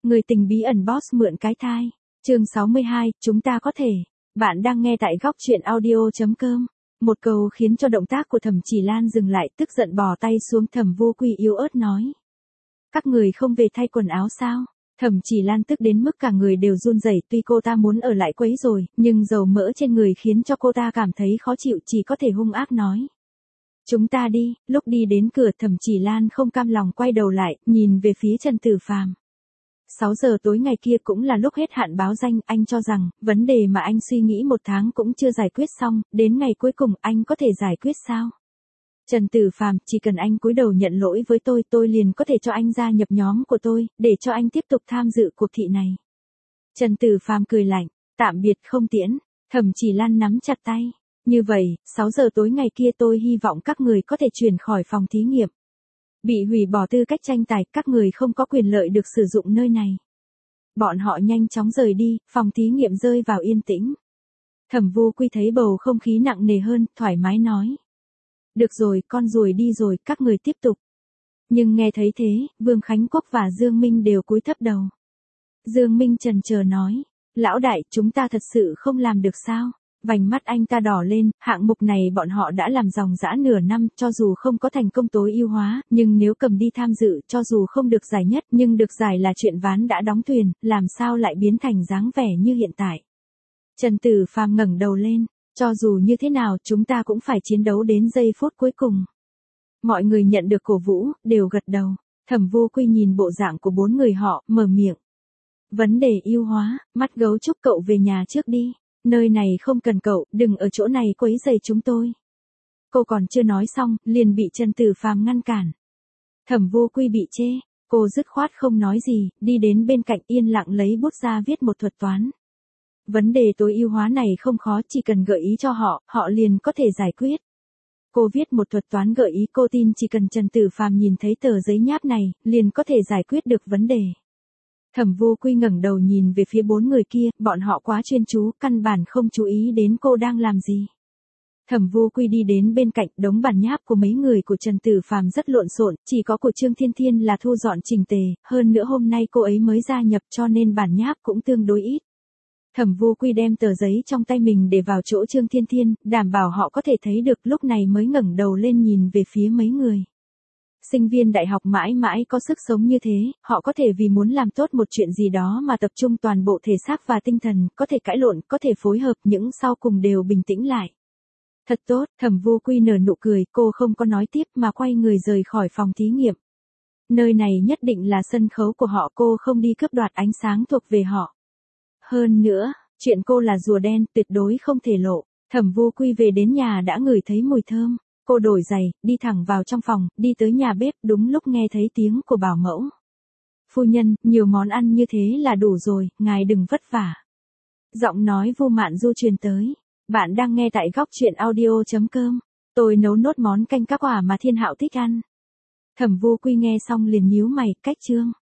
Người tình bí ẩn boss mượn cái thai. Chương 62, chúng ta có thể. Bạn đang nghe tại góc truyện audio.com. Một câu khiến cho động tác của Thẩm Chỉ Lan dừng lại, tức giận bò tay xuống. Thẩm Vô Quy yếu ớt nói. Các người không về thay quần áo sao? Thẩm Chỉ Lan tức đến mức cả người đều run rẩy, tuy cô ta muốn ở lại quấy rồi, nhưng dầu mỡ trên người khiến cho cô ta cảm thấy khó chịu, chỉ có thể hung ác nói. Chúng ta đi. Lúc đi đến cửa, Thẩm Chỉ Lan không cam lòng quay đầu lại, nhìn về phía Trần Tử Phàm. 6 giờ tối ngày kia cũng là lúc hết hạn báo danh, anh cho rằng, vấn đề mà anh suy nghĩ 1 tháng cũng chưa giải quyết xong, đến ngày cuối cùng anh có thể giải quyết sao? Trần Tử Phàm, chỉ cần anh cúi đầu nhận lỗi với tôi liền có thể cho anh gia nhập nhóm của tôi, để cho anh tiếp tục tham dự cuộc thị này. Trần Tử Phàm cười lạnh, tạm biệt không tiễn. Thẩm Chỉ Lan nắm chặt tay. Như vậy, 6 giờ tối ngày kia tôi hy vọng các người có thể chuyển khỏi phòng thí nghiệm. Bị hủy bỏ tư cách tranh tài, các người không có quyền lợi được sử dụng nơi này. Bọn họ nhanh chóng rời đi, phòng thí nghiệm rơi vào yên tĩnh. Thẩm Vô Quy thấy bầu không khí nặng nề hơn, thoải mái nói. Được rồi, con ruồi đi rồi, các người tiếp tục. Nhưng nghe thấy thế, Vương Khánh Quốc và Dương Minh đều cúi thấp đầu. Dương Minh chần chờ nói. Lão đại, chúng ta thật sự không làm được sao? Vành mắt anh ta đỏ lên, hạng mục này bọn họ đã làm dòng dã nửa năm, cho dù không có thành công tối ưu hóa, nhưng nếu cầm đi tham dự, cho dù không được giải nhất, nhưng được giải là chuyện ván đã đóng thuyền, làm sao lại biến thành dáng vẻ như hiện tại. Trần Tử Phàm ngẩng đầu lên, cho dù như thế nào chúng ta cũng phải chiến đấu đến giây phút cuối cùng. Mọi người nhận được cổ vũ, đều gật đầu. Thẩm Vô Quy nhìn bộ dạng của 4 người họ, mở miệng. Vấn đề ưu hóa, mắt gấu trúc cậu về nhà trước đi. Nơi này không cần cậu, đừng ở chỗ này quấy rầy chúng tôi. Cô còn chưa nói xong, liền bị Trần Tử Phàm ngăn cản. Thẩm Vô Quy bị chê, cô dứt khoát không nói gì, đi đến bên cạnh yên lặng lấy bút ra viết một thuật toán. Vấn đề tối ưu hóa này không khó, chỉ cần gợi ý cho họ, họ liền có thể giải quyết. Cô viết một thuật toán gợi ý, cô tin chỉ cần Trần Tử Phàm nhìn thấy tờ giấy nháp này, liền có thể giải quyết được vấn đề. Thẩm Vô Quy ngẩng đầu nhìn về phía 4 người kia, bọn họ quá chuyên chú, căn bản không chú ý đến cô đang làm gì. Thẩm Vô Quy đi đến bên cạnh, đống bản nháp của mấy người của Trần Tử Phàm rất lộn xộn, chỉ có của Trương Thiên Thiên là thu dọn chỉnh tề, hơn nữa hôm nay cô ấy mới gia nhập cho nên bản nháp cũng tương đối ít. Thẩm Vô Quy đem tờ giấy trong tay mình để vào chỗ Trương Thiên Thiên, đảm bảo họ có thể thấy được, lúc này mới ngẩng đầu lên nhìn về phía mấy người. Sinh viên đại học mãi mãi có sức sống như thế, họ có thể vì muốn làm tốt một chuyện gì đó mà tập trung toàn bộ thể xác và tinh thần, có thể cãi lộn, có thể phối hợp, những sau cùng đều bình tĩnh lại. Thật tốt, Thẩm Vô Quy nở nụ cười, cô không có nói tiếp mà quay người rời khỏi phòng thí nghiệm. Nơi này nhất định là sân khấu của họ, cô không đi cướp đoạt ánh sáng thuộc về họ. Hơn nữa, chuyện cô là rùa đen, tuyệt đối không thể lộ. Thẩm Vô Quy về đến nhà đã ngửi thấy mùi thơm. Cô đổi giày, đi thẳng vào trong phòng, đi tới nhà bếp, đúng lúc nghe thấy tiếng của bảo mẫu. Phu nhân, nhiều món ăn như thế là đủ rồi, ngài đừng vất vả. Giọng nói Vu Mạn Du truyền tới. Bạn đang nghe tại góc truyện audio.com. Tôi nấu nốt món canh cá quả mà Thiên Hạo thích ăn. Thẩm Vô Quy nghe xong liền nhíu mày, cách chương.